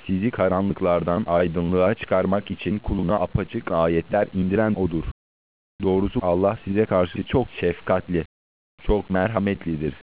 Sizi karanlıklardan aydınlığa çıkarmak için kuluna apaçık ayetler indiren O'dur. Doğrusu Allah size karşı çok şefkatli, çok merhametlidir.